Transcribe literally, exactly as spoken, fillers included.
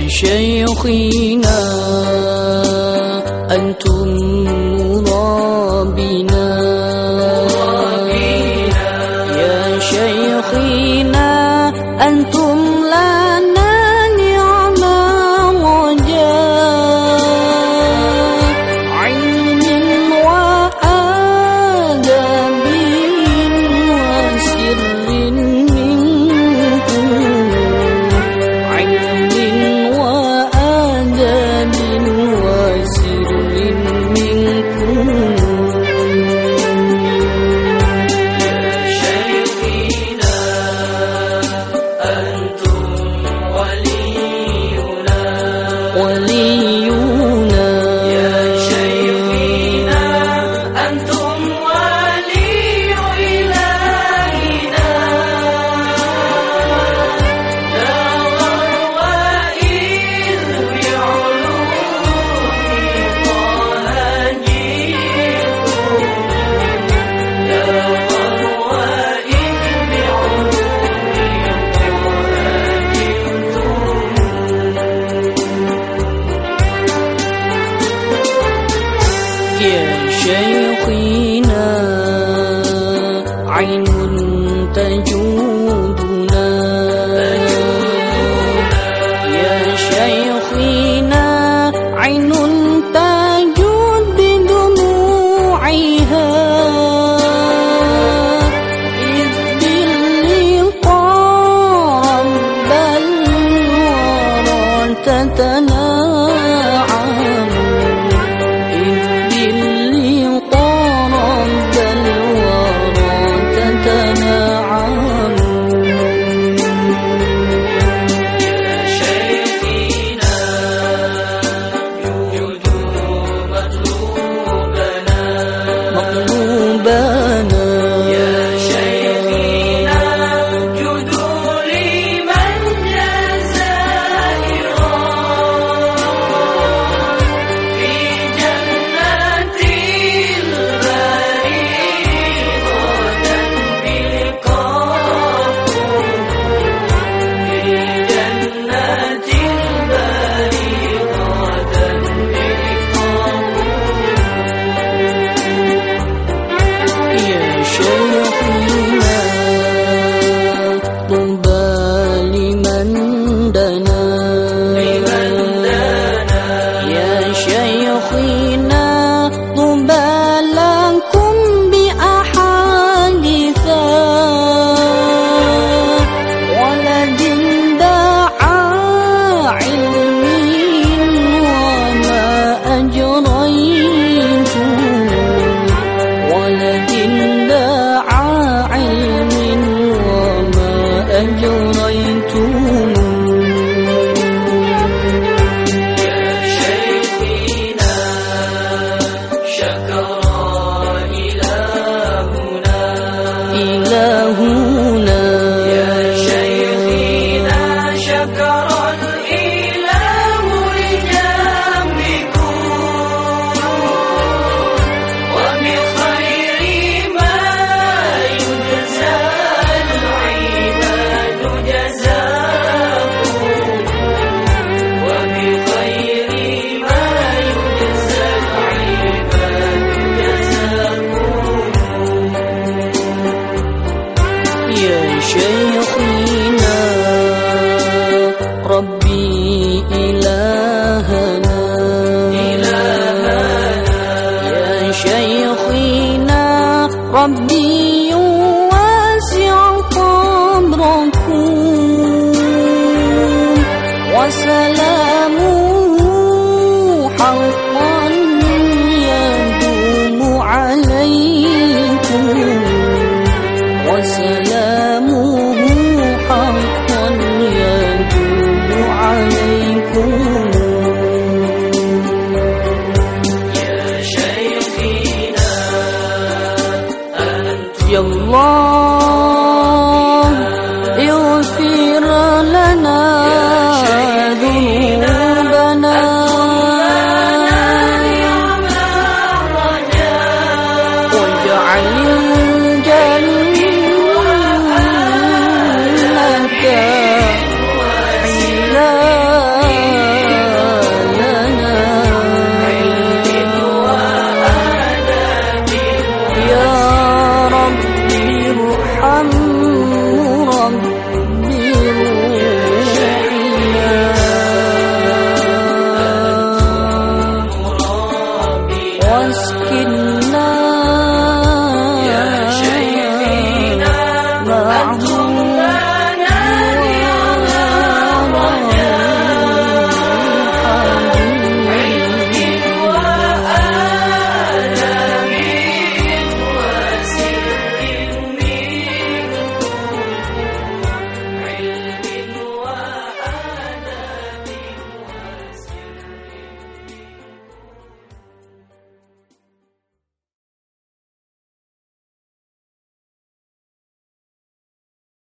شيخنا أنتم مرابينا يا شيخنا أنتم لنا نعم الرجاء علم وآداب وسر منكم علم وآداب وسر منكم ولينا يا شيخنا أنتم ولي إلهنا لا غرو إذ بعلوم طه جئتم لا غرو إذ بعلوم يا شيخنا عين تجودنا يا شيخنا عين تجود بدموعها إذ باللقاء رب الورى تتناعم شيخنا ربي إلهنا إلهنا يا شيخنا ربي واسع قبركم وسلامه حقا يدوم عليكم وسلامه حقا يدوم عليكم يا شيخنا أنتم يا الله اغفر لنا ذنوبنا واجعل الجنة حلا يا